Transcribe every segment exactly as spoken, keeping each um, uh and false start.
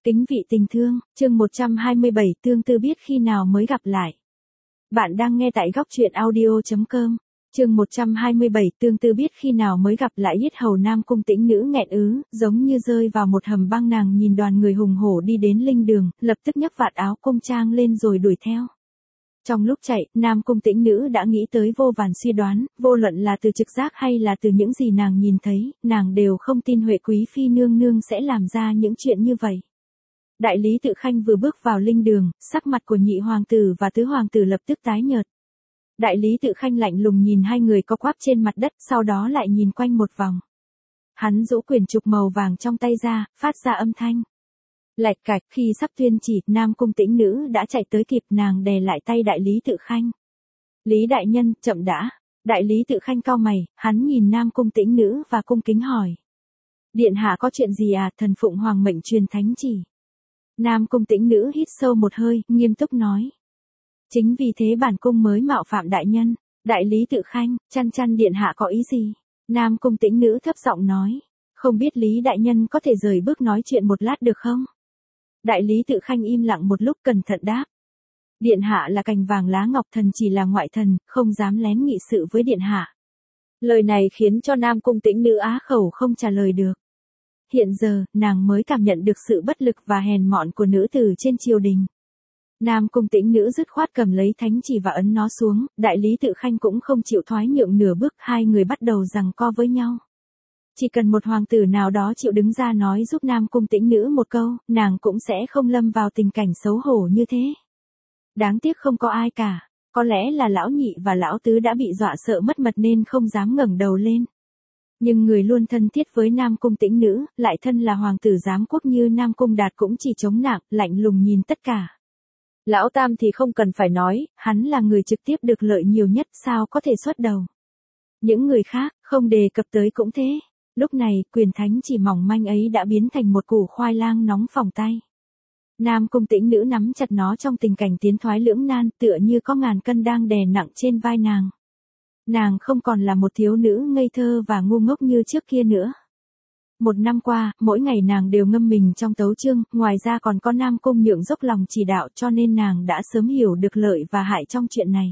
Kính vị tình thương, chương một trăm hai mươi bảy tương tư biết khi nào mới gặp lại. Bạn đang nghe tại góc truyện audio chấm com. Chương một trăm hai mươi bảy tương tư biết khi nào mới gặp lại. Yết hầu Nam Cung Tĩnh Nữ nghẹn ứ, giống như rơi vào một hầm băng. Nàng nhìn đoàn người hùng hổ đi đến linh đường, lập tức nhấc vạt áo cung trang lên rồi đuổi theo. Trong lúc chạy, Nam Cung Tĩnh Nữ đã nghĩ tới vô vàn suy đoán, vô luận là từ trực giác hay là từ những gì nàng nhìn thấy, nàng đều không tin Huệ Quý Phi nương nương sẽ làm ra những chuyện như vậy. Đại lý Tự Khanh vừa bước vào linh đường, sắc mặt của nhị hoàng tử và tứ hoàng tử lập tức tái nhợt. Đại lý Tự Khanh lạnh lùng nhìn hai người co quắp trên mặt đất, sau đó lại nhìn quanh một vòng. Hắn giũ quyển trục màu vàng trong tay ra, phát ra âm thanh. Lạch cạch, khi sắp tuyên chỉ, Nam Cung Tĩnh Nữ đã chạy tới kịp, nàng đè lại tay Đại lý Tự Khanh. Lý đại nhân, chậm đã. Đại lý Tự Khanh cau mày, hắn nhìn Nam Cung Tĩnh Nữ và cung kính hỏi. Điện hạ có chuyện gì à? Thần phụng hoàng mệnh truyền thánh chỉ. Nam Cung Tĩnh Nữ hít sâu một hơi, nghiêm túc nói. Chính vì thế bản cung mới mạo phạm đại nhân. Đại lý Tự Khanh, chăn chăn điện hạ có ý gì? Nam Cung Tĩnh Nữ thấp giọng nói. Không biết Lý đại nhân có thể rời bước nói chuyện một lát được không? Đại lý Tự Khanh im lặng một lúc, cẩn thận đáp. Điện hạ là cành vàng lá ngọc, thần chỉ là ngoại thần, không dám lén nghị sự với điện hạ. Lời này khiến cho Nam Cung Tĩnh Nữ á khẩu không trả lời được. Hiện giờ, nàng mới cảm nhận được sự bất lực và hèn mọn của nữ tử trên triều đình. Nam Cung Tĩnh Nữ dứt khoát cầm lấy thánh chỉ và ấn nó xuống, Đại lý Tự Khanh cũng không chịu thoái nhượng nửa bước, hai người bắt đầu giằng co với nhau. Chỉ cần một hoàng tử nào đó chịu đứng ra nói giúp Nam Cung Tĩnh Nữ một câu, nàng cũng sẽ không lâm vào tình cảnh xấu hổ như thế. Đáng tiếc không có ai cả, có lẽ là lão nhị và lão tứ đã bị dọa sợ mất mật nên không dám ngẩng đầu lên. Nhưng người luôn thân thiết với Nam Cung Tĩnh Nữ, lại thân là hoàng tử giám quốc như Nam Cung Đạt cũng chỉ chống nạng, lạnh lùng nhìn tất cả. Lão Tam thì không cần phải nói, hắn là người trực tiếp được lợi nhiều nhất, sao có thể xuất đầu. Những người khác, không đề cập tới cũng thế. Lúc này, quyền thánh chỉ mỏng manh ấy đã biến thành một củ khoai lang nóng phỏng tay. Nam Cung Tĩnh Nữ nắm chặt nó trong tình cảnh tiến thoái lưỡng nan, tựa như có ngàn cân đang đè nặng trên vai nàng. Nàng không còn là một thiếu nữ ngây thơ và ngu ngốc như trước kia nữa. Một năm qua, mỗi ngày nàng đều ngâm mình trong tấu chương, ngoài ra còn có Nam Cung Nhượng dốc lòng chỉ đạo, cho nên nàng đã sớm hiểu được lợi và hại trong chuyện này.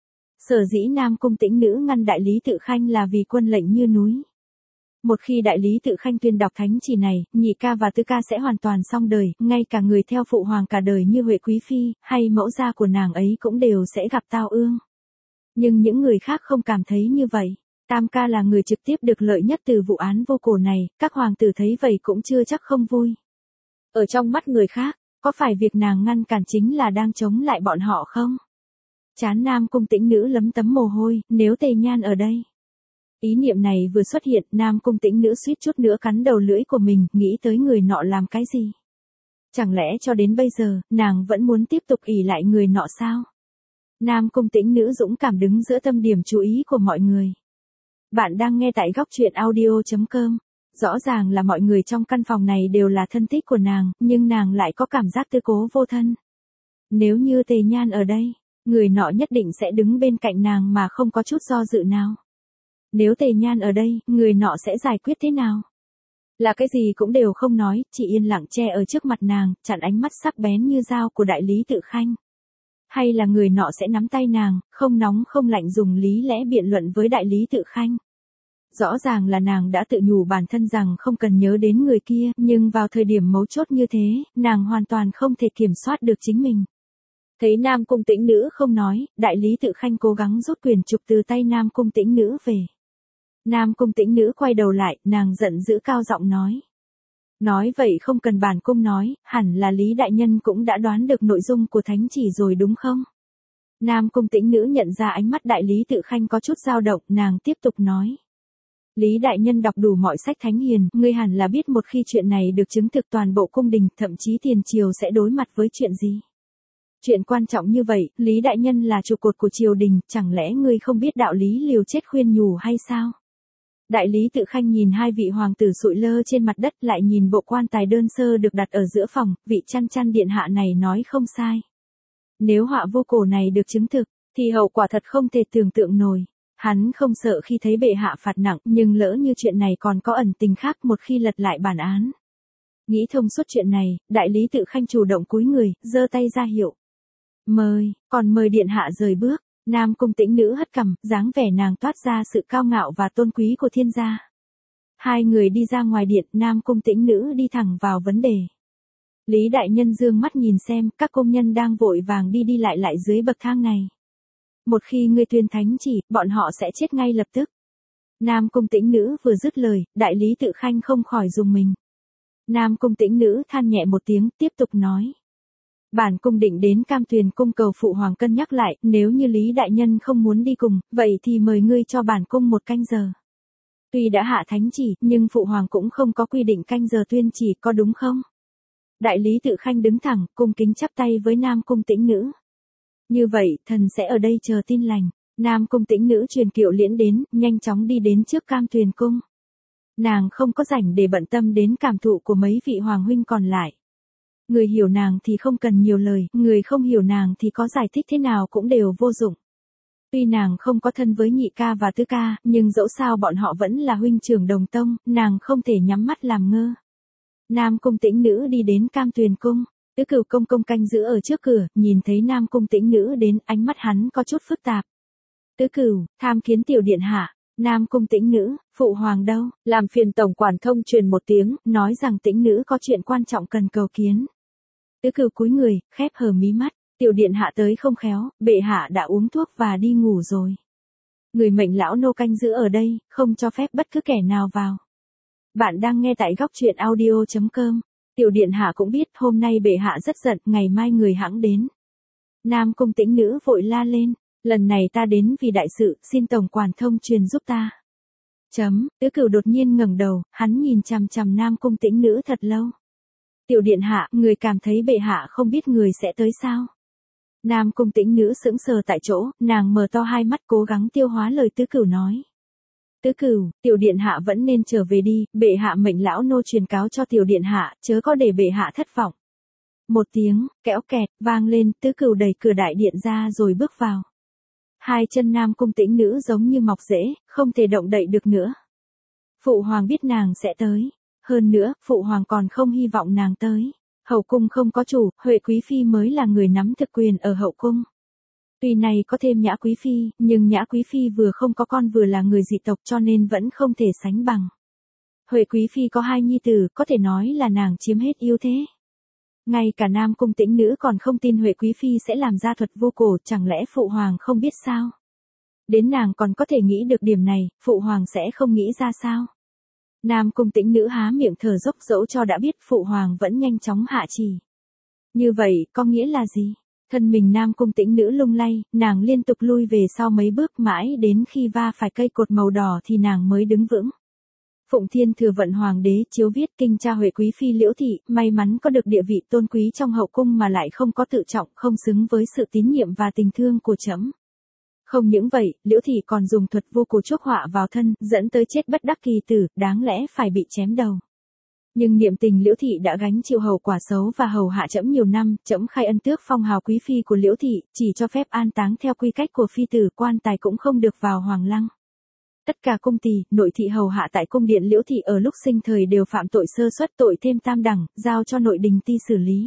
Sở dĩ Nam Cung Tĩnh Nữ ngăn Đại lý Tự Khanh là vì quân lệnh như núi. Một khi Đại lý Tự Khanh tuyên đọc thánh chỉ này, nhị ca và tứ ca sẽ hoàn toàn xong đời, ngay cả người theo phụ hoàng cả đời như Huệ Quý Phi, hay mẫu gia của nàng ấy cũng đều sẽ gặp tao ương. Nhưng những người khác không cảm thấy như vậy. Tam ca là người trực tiếp được lợi nhất từ vụ án vô cổ này, các hoàng tử thấy vậy cũng chưa chắc không vui. Ở trong mắt người khác, có phải việc nàng ngăn cản chính là đang chống lại bọn họ không? Trán Nam Cung Tĩnh Nữ lấm tấm mồ hôi, nếu Tề Nhan ở đây. Ý niệm này vừa xuất hiện, Nam Cung Tĩnh Nữ suýt chút nữa cắn đầu lưỡi của mình, nghĩ tới người nọ làm cái gì? Chẳng lẽ cho đến bây giờ, nàng vẫn muốn tiếp tục ỷ lại người nọ sao? Nam Cung Tĩnh Nữ dũng cảm đứng giữa tâm điểm chú ý của mọi người. Bạn đang nghe tại góc truyện audio chấm com. Rõ ràng là mọi người trong căn phòng này đều là thân thích của nàng, nhưng nàng lại có cảm giác tư cố vô thân. Nếu như Tề Nhan ở đây, người nọ nhất định sẽ đứng bên cạnh nàng mà không có chút do dự nào. Nếu Tề Nhan ở đây, người nọ sẽ giải quyết thế nào? Là cái gì cũng đều không nói, chỉ yên lặng che ở trước mặt nàng, chặn ánh mắt sắc bén như dao của Đại lý Tự Khanh. Hay là người nọ sẽ nắm tay nàng, không nóng không lạnh dùng lý lẽ biện luận với Đại lý Tự Khanh. Rõ ràng là nàng đã tự nhủ bản thân rằng không cần nhớ đến người kia, nhưng vào thời điểm mấu chốt như thế, nàng hoàn toàn không thể kiểm soát được chính mình. Thấy Nam Cung Tĩnh Nữ không nói, Đại lý Tự Khanh cố gắng rút quyền trục từ tay Nam Cung Tĩnh Nữ về. Nam Cung Tĩnh Nữ quay đầu lại, nàng giận dữ cao giọng nói. Nói vậy không cần bản cung nói, hẳn là Lý đại nhân cũng đã đoán được nội dung của thánh chỉ rồi đúng không? Nam Cung Tĩnh Nữ nhận ra ánh mắt Đại lý Tự Khanh có chút dao động, nàng tiếp tục nói. Lý đại nhân đọc đủ mọi sách thánh hiền, ngươi hẳn là biết một khi chuyện này được chứng thực toàn bộ cung đình, thậm chí tiền triều sẽ đối mặt với chuyện gì. Chuyện quan trọng như vậy, Lý đại nhân là trụ cột của triều đình, chẳng lẽ ngươi không biết đạo lý liều chết khuyên nhủ hay sao? Đại lý Tự Khanh nhìn hai vị hoàng tử sụi lơ trên mặt đất, lại nhìn bộ quan tài đơn sơ được đặt ở giữa phòng, vị chăn chăn điện hạ này nói không sai. Nếu họa vô cổ này được chứng thực, thì hậu quả thật không thể tưởng tượng nổi. Hắn không sợ khi thấy bệ hạ phạt nặng, nhưng lỡ như chuyện này còn có ẩn tình khác một khi lật lại bản án. Nghĩ thông suốt chuyện này, đại lý Tự Khanh chủ động cúi người, giơ tay ra hiệu. Mời, còn mời điện hạ rời bước. Nam Cung Tĩnh Nữ hất cằm, dáng vẻ nàng toát ra sự cao ngạo và tôn quý của thiên gia. Hai người đi ra ngoài điện, Nam Cung Tĩnh Nữ đi thẳng vào vấn đề. Lý đại nhân dương mắt nhìn xem, các công nhân đang vội vàng đi đi lại lại dưới bậc thang này. Một khi ngươi tuyên thánh chỉ, bọn họ sẽ chết ngay lập tức. Nam Cung Tĩnh Nữ vừa dứt lời, đại lý Tự Khanh không khỏi rùng mình. Nam Cung Tĩnh Nữ than nhẹ một tiếng, tiếp tục nói. Bản cung định đến Cam Tuyền cung cầu phụ hoàng cân nhắc lại, nếu như Lý đại nhân không muốn đi cùng, vậy thì mời ngươi cho bản cung một canh giờ. Tuy đã hạ thánh chỉ, nhưng phụ hoàng cũng không có quy định canh giờ tuyên chỉ, có đúng không? Đại lý Tự Khanh đứng thẳng, cung kính chắp tay với Nam Cung Tĩnh Nữ. Như vậy, thần sẽ ở đây chờ tin lành. Nam Cung Tĩnh Nữ truyền kiệu liễn đến, nhanh chóng đi đến trước Cam Tuyền cung. Nàng không có rảnh để bận tâm đến cảm thụ của mấy vị hoàng huynh còn lại. Người hiểu nàng thì không cần nhiều lời, người không hiểu nàng thì có giải thích thế nào cũng đều vô dụng. Tuy nàng không có thân với nhị ca và tứ ca, nhưng dẫu sao bọn họ vẫn là huynh trưởng đồng tông, nàng không thể nhắm mắt làm ngơ. Nam Cung Tĩnh Nữ đi đến Cam Tuyền cung, Tứ Cửu công công canh giữ ở trước cửa, nhìn thấy Nam Cung Tĩnh Nữ đến, ánh mắt hắn có chút phức tạp. Tứ Cửu, tham kiến tiểu điện hạ. Nam Cung Tĩnh Nữ, phụ hoàng đâu? Làm phiền tổng quản thông truyền một tiếng, nói rằng Tĩnh Nữ có chuyện quan trọng cần cầu kiến. Tứ Cửu cúi người, khép hờ mí mắt, tiểu điện hạ tới không khéo, bệ hạ đã uống thuốc và đi ngủ rồi. Người mệnh lão nô canh giữ ở đây, không cho phép bất cứ kẻ nào vào. Bạn đang nghe tại góc truyện audio chấm com. Tiểu điện hạ cũng biết hôm nay bệ hạ rất giận, ngày mai người hãng đến. Nam Cung Tĩnh Nữ vội la lên, lần này ta đến vì đại sự, xin tổng quản thông truyền giúp ta. Chấm, Tứ Cửu đột nhiên ngẩng đầu, hắn nhìn chằm chằm Nam Cung Tĩnh Nữ thật lâu. Tiểu điện hạ, người cảm thấy bệ hạ không biết người sẽ tới sao? Nam Cung Tĩnh Nữ sững sờ tại chỗ, nàng mở to hai mắt cố gắng tiêu hóa lời Tứ Cửu nói. Tứ Cửu, tiểu điện hạ vẫn nên trở về đi, bệ hạ mệnh lão nô truyền cáo cho tiểu điện hạ, chớ có để bệ hạ thất vọng. Một tiếng, kẽo kẹt, vang lên, Tứ Cửu đẩy cửa đại điện ra rồi bước vào. Hai chân Nam Cung Tĩnh Nữ giống như mọc rễ, không thể động đậy được nữa. Phụ hoàng biết nàng sẽ tới. Hơn nữa, phụ hoàng còn không hy vọng nàng tới. Hậu cung không có chủ, Huệ Quý Phi mới là người nắm thực quyền ở hậu cung. Tuy này có thêm Nhã Quý Phi, nhưng Nhã Quý Phi vừa không có con vừa là người dị tộc cho nên vẫn không thể sánh bằng. Huệ Quý Phi có hai nhi tử, có thể nói là nàng chiếm hết ưu thế. Ngay cả Nam Cung Tĩnh Nữ còn không tin Huệ Quý Phi sẽ làm ra thuật vô cổ, chẳng lẽ phụ hoàng không biết sao? Đến nàng còn có thể nghĩ được điểm này, phụ hoàng sẽ không nghĩ ra sao? Nam Cung Tĩnh Nữ há miệng thở dốc dẫu cho đã biết phụ hoàng vẫn nhanh chóng hạ chỉ. Như vậy, có nghĩa là gì? Thân mình Nam Cung Tĩnh Nữ lung lay, nàng liên tục lui về sau mấy bước mãi đến khi va phải cây cột màu đỏ thì nàng mới đứng vững. Phụng Thiên Thừa Vận Hoàng đế chiếu viết kinh cha Huệ Quý Phi Liễu Thị, may mắn có được địa vị tôn quý trong hậu cung mà lại không có tự trọng, không xứng với sự tín nhiệm và tình thương của trẫm. Không những vậy, Liễu Thị còn dùng thuật vô cổ chuốc họa vào thân, dẫn tới chết bất đắc kỳ tử, đáng lẽ phải bị chém đầu. Nhưng niệm tình Liễu Thị đã gánh chịu hậu quả xấu và hầu hạ trẫm nhiều năm, trẫm khai ân tước phong hào quý phi của Liễu Thị, chỉ cho phép an táng theo quy cách của phi tử, quan tài cũng không được vào hoàng lăng. Tất cả cung tỳ, nội thị hầu hạ tại cung điện Liễu Thị ở lúc sinh thời đều phạm tội sơ suất, tội thêm tam đẳng, giao cho nội đình ti xử lý.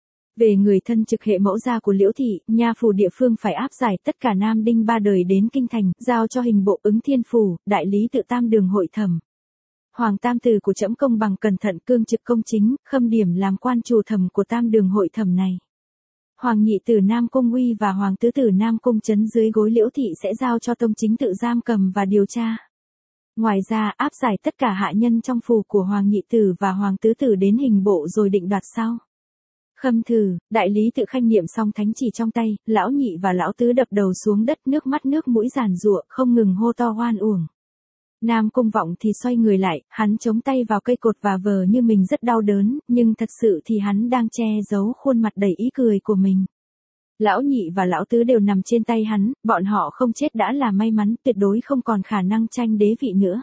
Về người thân trực hệ mẫu gia của Liễu Thị, nha phủ địa phương phải áp giải tất cả nam đinh ba đời đến kinh thành, giao cho hình bộ Ứng Thiên phủ, đại lý tự tam đường hội thẩm. Hoàng tam tử của trẫm công bằng cẩn thận cương trực công chính, khâm điểm làm quan chủ thẩm của tam đường hội thẩm này. Hoàng nhị tử Nam Cung Uy và Hoàng tứ tử Nam Cung Trấn dưới gối Liễu Thị sẽ giao cho tông chính tự giam cầm và điều tra. Ngoài ra, áp giải tất cả hạ nhân trong phủ của Hoàng nhị tử và Hoàng tứ tử đến hình bộ rồi định đoạt sau. Khâm thử, đại lý tự khanh niệm xong thánh chỉ trong tay, lão nhị và lão tứ đập đầu xuống đất, nước mắt nước mũi giàn giụa, không ngừng hô to oan uổng. Nam Cung Vọng thì xoay người lại, hắn chống tay vào cây cột và vờ như mình rất đau đớn, nhưng thật sự thì hắn đang che giấu khuôn mặt đầy ý cười của mình. Lão nhị và lão tứ đều nằm trên tay hắn, bọn họ không chết đã là may mắn, tuyệt đối không còn khả năng tranh đế vị nữa.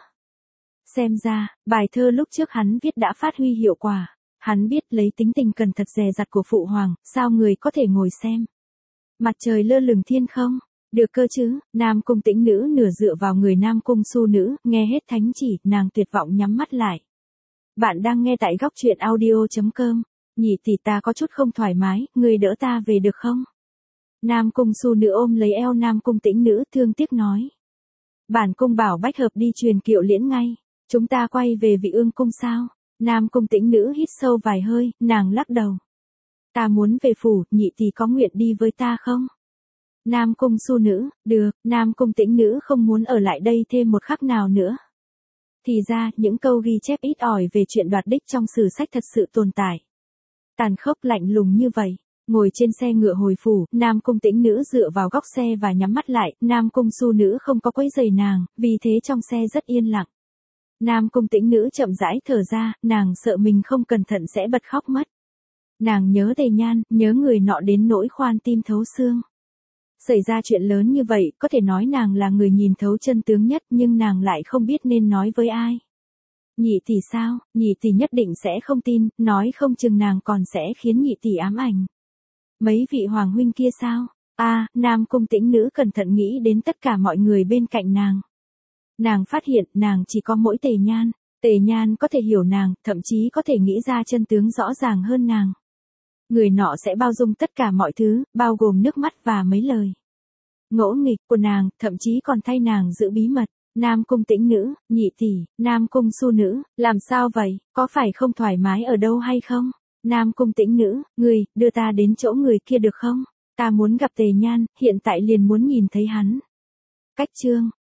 Xem ra, bài thơ lúc trước hắn viết đã phát huy hiệu quả. Hắn biết lấy tính tình cần thật dè dặt của phụ hoàng, sao người có thể ngồi xem. Mặt trời lơ lửng thiên không? Được cơ chứ, Nam Cung Tĩnh Nữ nửa dựa vào người Nam Cung Su Nữ, nghe hết thánh chỉ, nàng tuyệt vọng nhắm mắt lại. Bạn đang nghe tại góc truyện audio chấm com. Nhị tỷ ta có chút không thoải mái, người đỡ ta về được không? Nam Cung Su Nữ ôm lấy eo Nam Cung Tĩnh Nữ thương tiếc nói. Bản cung bảo bách hợp đi truyền kiệu liễn ngay. Chúng ta quay về Vị Ương cung sao? Nam Cung Tĩnh Nữ hít sâu vài hơi, nàng lắc đầu. Ta muốn về phủ, nhị tỷ có nguyện đi với ta không? Nam Cung Su Nữ, được, Nam Cung Tĩnh Nữ không muốn ở lại đây thêm một khắc nào nữa. Thì ra, những câu ghi chép ít ỏi về chuyện đoạt đích trong sử sách thật sự tồn tại. Tàn khốc lạnh lùng như vậy. Ngồi trên xe ngựa hồi phủ, Nam Cung Tĩnh Nữ dựa vào góc xe và nhắm mắt lại, Nam Cung Su Nữ không có quấy rầy nàng, vì thế trong xe rất yên lặng. Nam Cung Tĩnh Nữ chậm rãi thở ra, nàng sợ mình không cẩn thận sẽ bật khóc mất. Nàng nhớ Tề Nhan, nhớ người nọ đến nỗi khoan tim thấu xương. Xảy ra chuyện lớn như vậy, có thể nói nàng là người nhìn thấu chân tướng nhất nhưng nàng lại không biết nên nói với ai. Nhị tỷ sao, nhị tỷ nhất định sẽ không tin, nói không chừng nàng còn sẽ khiến nhị tỷ ám ảnh. Mấy vị hoàng huynh kia sao? A, à, Nam Cung Tĩnh Nữ cẩn thận nghĩ đến tất cả mọi người bên cạnh nàng. Nàng phát hiện nàng chỉ có mỗi Tề Nhan, Tề Nhan có thể hiểu nàng, thậm chí có thể nghĩ ra chân tướng rõ ràng hơn nàng. Người nọ sẽ bao dung tất cả mọi thứ, bao gồm nước mắt và mấy lời ngỗ nghịch của nàng, thậm chí còn thay nàng giữ bí mật. Nam Cung Tĩnh Nữ, nhị tỷ, Nam Cung Su Nữ, làm sao vậy, có phải không thoải mái ở đâu hay không? Nam Cung Tĩnh Nữ, người, đưa ta đến chỗ người kia được không? Ta muốn gặp Tề Nhan, hiện tại liền muốn nhìn thấy hắn. Cách chương